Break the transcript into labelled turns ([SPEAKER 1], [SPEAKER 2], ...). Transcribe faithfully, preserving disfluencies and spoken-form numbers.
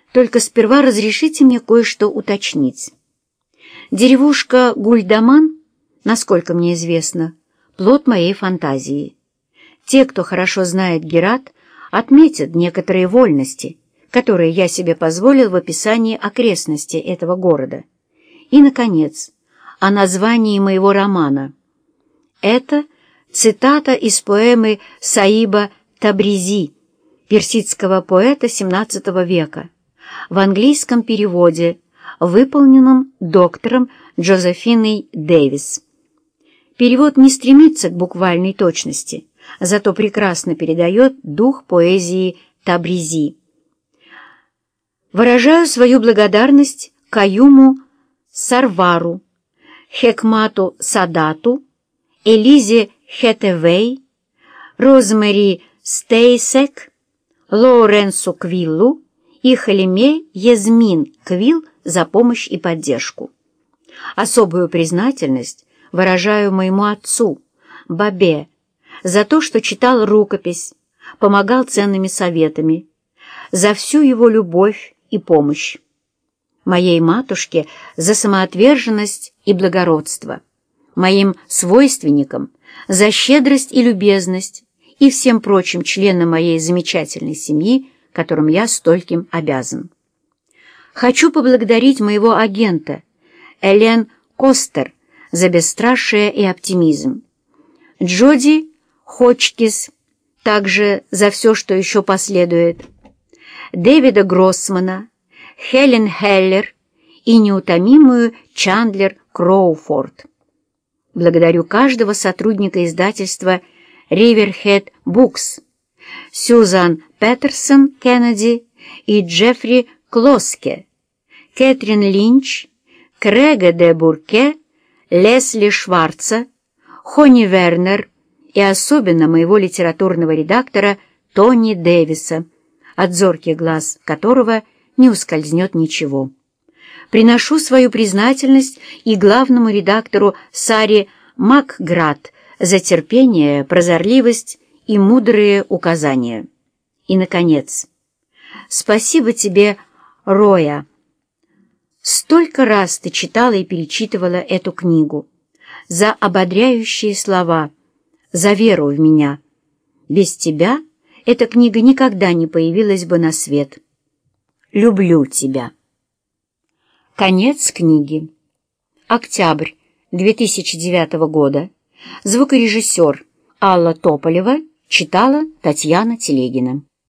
[SPEAKER 1] Только сперва разрешите мне кое-что уточнить. Деревушка Гульдаман, насколько мне известно, плод моей фантазии. Те, кто хорошо знает Герат, отметят некоторые вольности, которые я себе позволил в описании окрестностей этого города. И, наконец, о названии моего романа. Это цитата из поэмы Саиба Табризи, персидского поэта семнадцатого века, в английском переводе, выполненном доктором Джозефиной Дэвис. Перевод не стремится к буквальной точности, зато прекрасно передает дух поэзии Табризи. Выражаю свою благодарность Каюму Сарвару, Хекмату Садату, Элизе Хэтевей, Розмари Стейсек, Лоуренсу Квиллу и Халиме Язмин Квилл за помощь и поддержку. Особую признательность выражаю моему отцу, Бабе, за то, что читал рукопись, помогал ценными советами, за всю его любовь и помощь. Моей матушке за самоотверженность и благородство, моим свойственникам за щедрость и любезность и всем прочим членам моей замечательной семьи, которым я стольким обязан. Хочу поблагодарить моего агента Элен Костер за бесстрашие и оптимизм, Джоди Хочкис также за все, что еще последует, Дэвида Гроссмана, Хелен Хеллер и неутомимую Чандлер Кроуфорд. Благодарю каждого сотрудника издательства Riverhead Books, Сьюзан Петерсон Кеннеди и Джеффри Клоске, Кэтрин Линч, Крега де Бурке, Лесли Шварца, Хони Вернер и особенно моего литературного редактора Тони Дэвиса, от зорких глаз которого не ускользнет ничего. Приношу свою признательность и главному редактору Саре Макград за терпение, прозорливость и мудрые указания. И, наконец, спасибо тебе, Роя. Столько раз ты читала и перечитывала эту книгу, за ободряющие слова, за веру в меня. Без тебя эта книга никогда не появилась бы на свет. Люблю тебя. Конец книги. Октябрь две тысячи девятого года. Звукорежиссер Алла Тополева читала Татьяна Телегина.